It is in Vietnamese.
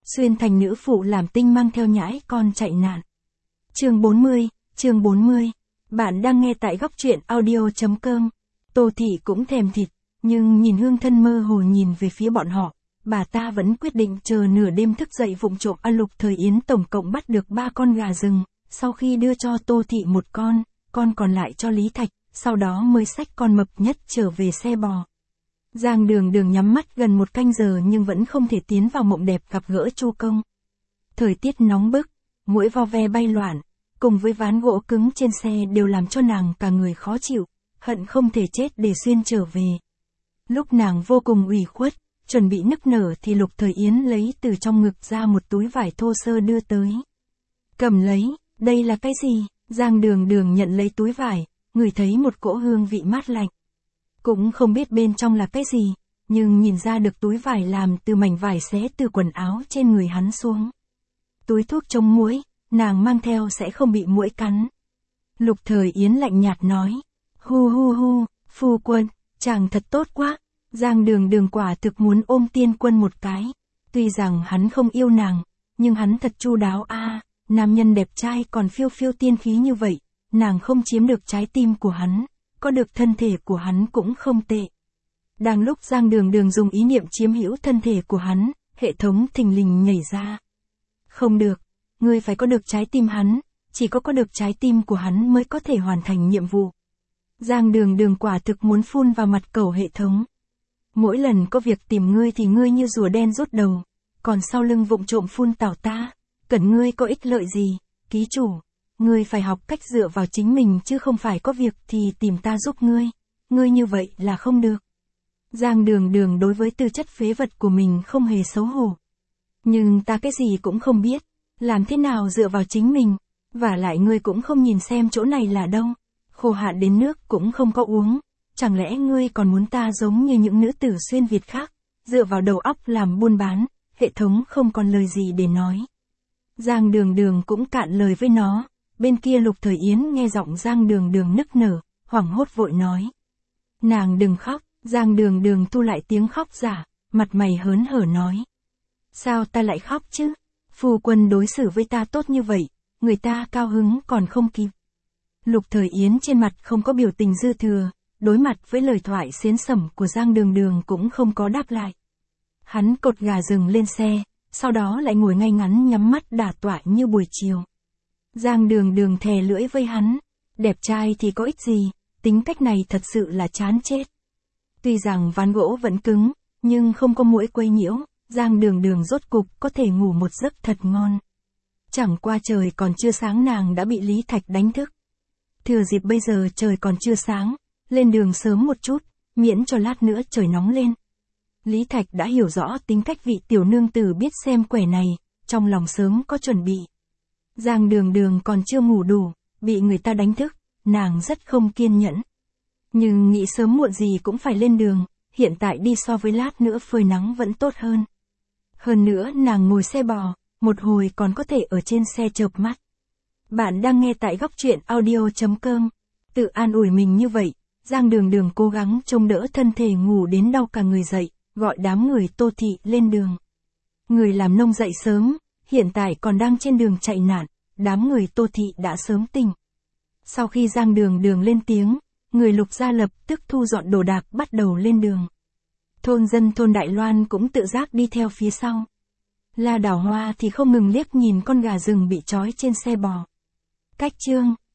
xuyên thành nữ phụ làm tinh mang theo nhãi con chạy nạn. Chương 40. Bạn đang nghe tại góc truyện audio.com. Tô Thị cũng thèm thịt, nhưng nhìn Hương Thân mơ hồ nhìn về phía bọn họ, bà ta vẫn quyết định chờ nửa đêm thức dậy vụng trộm ăn. Lục Thời Yến tổng cộng bắt được 3 con gà rừng, sau khi đưa cho Tô Thị một con còn lại cho Lý Thạch, sau đó mới xách con mập nhất trở về xe bò. Giang Đường Đường nhắm mắt gần 1 canh giờ nhưng vẫn không thể tiến vào mộng đẹp gặp gỡ Chu Công. Thời tiết nóng bức, muỗi vo ve bay loạn, cùng với ván gỗ cứng trên xe đều làm cho nàng cả người khó chịu, hận không thể chết để xuyên trở về. Lúc nàng vô cùng ủy khuất, chuẩn bị nức nở thì Lục Thời Yến lấy từ trong ngực ra một túi vải thô sơ đưa tới. Cầm lấy, đây là cái gì? Giang Đường Đường nhận lấy túi vải, ngửi thấy một cỗ hương vị mát lạnh. Cũng không biết bên trong là cái gì, nhưng nhìn ra được túi vải làm từ mảnh vải xé từ quần áo trên người hắn xuống. Túi thuốc chống muỗi, nàng mang theo sẽ không bị muỗi cắn. Lục Thời Yến lạnh nhạt nói, hu, phu quân, chàng thật tốt quá. Giang Đường Đường quả thực muốn ôm Tiên Quân một cái. Tuy rằng hắn không yêu nàng, nhưng hắn thật chu đáo a, nam nhân đẹp trai còn phiêu phiêu tiên khí như vậy, nàng không chiếm được trái tim của hắn, có được thân thể của hắn cũng không tệ. Đang lúc Giang Đường Đường dùng ý niệm chiếm hữu thân thể của hắn, hệ thống thình lình nhảy ra. Không được, ngươi phải có được trái tim hắn, chỉ có được trái tim của hắn mới có thể hoàn thành nhiệm vụ. Giang Đường Đường quả thực muốn phun vào mặt cẩu hệ thống. Mỗi lần có việc tìm ngươi thì ngươi như rùa đen rút đầu, còn sau lưng vụng trộm phun tảo ta, cần ngươi có ích lợi gì, ký chủ, ngươi phải học cách dựa vào chính mình chứ không phải có việc thì tìm ta giúp ngươi như vậy là không được. Giang Đường Đường đối với tư chất phế vật của mình không hề xấu hổ. Nhưng ta cái gì cũng không biết, làm thế nào dựa vào chính mình, vả lại ngươi cũng không nhìn xem chỗ này là đâu, khô hạn đến nước cũng không có uống. Chẳng lẽ ngươi còn muốn ta giống như những nữ tử xuyên Việt khác, dựa vào đầu óc làm buôn bán? Hệ thống không còn lời gì để nói. Giang Đường Đường cũng cạn lời với nó. Bên kia Lục Thời Yến nghe giọng Giang Đường Đường nức nở, hoảng hốt vội nói. Nàng đừng khóc. Giang Đường Đường thu lại tiếng khóc giả, mặt mày hớn hở nói. Sao ta lại khóc chứ? Phu quân đối xử với ta tốt như vậy, người ta cao hứng còn không kịp. Lục Thời Yến trên mặt không có biểu tình dư thừa. Đối mặt với lời thoại xến xẩm của Giang Đường Đường cũng không có đáp lại. Hắn cột gà rừng lên xe, sau đó lại ngồi ngay ngắn nhắm mắt đả tọa như buổi chiều. Giang Đường Đường thè lưỡi với hắn, đẹp trai thì có ích gì, tính cách này thật sự là chán chết. Tuy rằng ván gỗ vẫn cứng, nhưng không có muỗi quấy nhiễu, Giang Đường Đường rốt cục có thể ngủ một giấc thật ngon. Chẳng qua trời còn chưa sáng nàng đã bị Lý Thạch đánh thức. Thừa dịp bây giờ trời còn chưa sáng, lên đường sớm một chút, miễn cho lát nữa trời nóng lên. Lý Thạch đã hiểu rõ tính cách vị tiểu nương tử biết xem quẻ này, trong lòng sớm có chuẩn bị. Giang Đường Đường còn chưa ngủ đủ, bị người ta đánh thức, nàng rất không kiên nhẫn. Nhưng nghĩ sớm muộn gì cũng phải lên đường, hiện tại đi so với lát nữa phơi nắng vẫn tốt hơn. Hơn nữa nàng ngồi xe bò, một hồi còn có thể ở trên xe chợp mắt. Bạn đang nghe tại góc truyện audio.com. Tự an ủi mình như vậy. Giang Đường Đường cố gắng trông đỡ thân thể ngủ đến đau cả người dậy, gọi đám người Tô Thị lên đường. Người làm nông dậy sớm, hiện tại còn đang trên đường chạy nạn, đám người Tô Thị đã sớm tỉnh. Sau khi Giang Đường Đường lên tiếng, người Lục gia lập tức thu dọn đồ đạc bắt đầu lên đường. Thôn dân thôn Đại Loan cũng tự giác đi theo phía sau. La Đào Hoa thì không ngừng liếc nhìn con gà rừng bị trói trên xe bò. Cách chương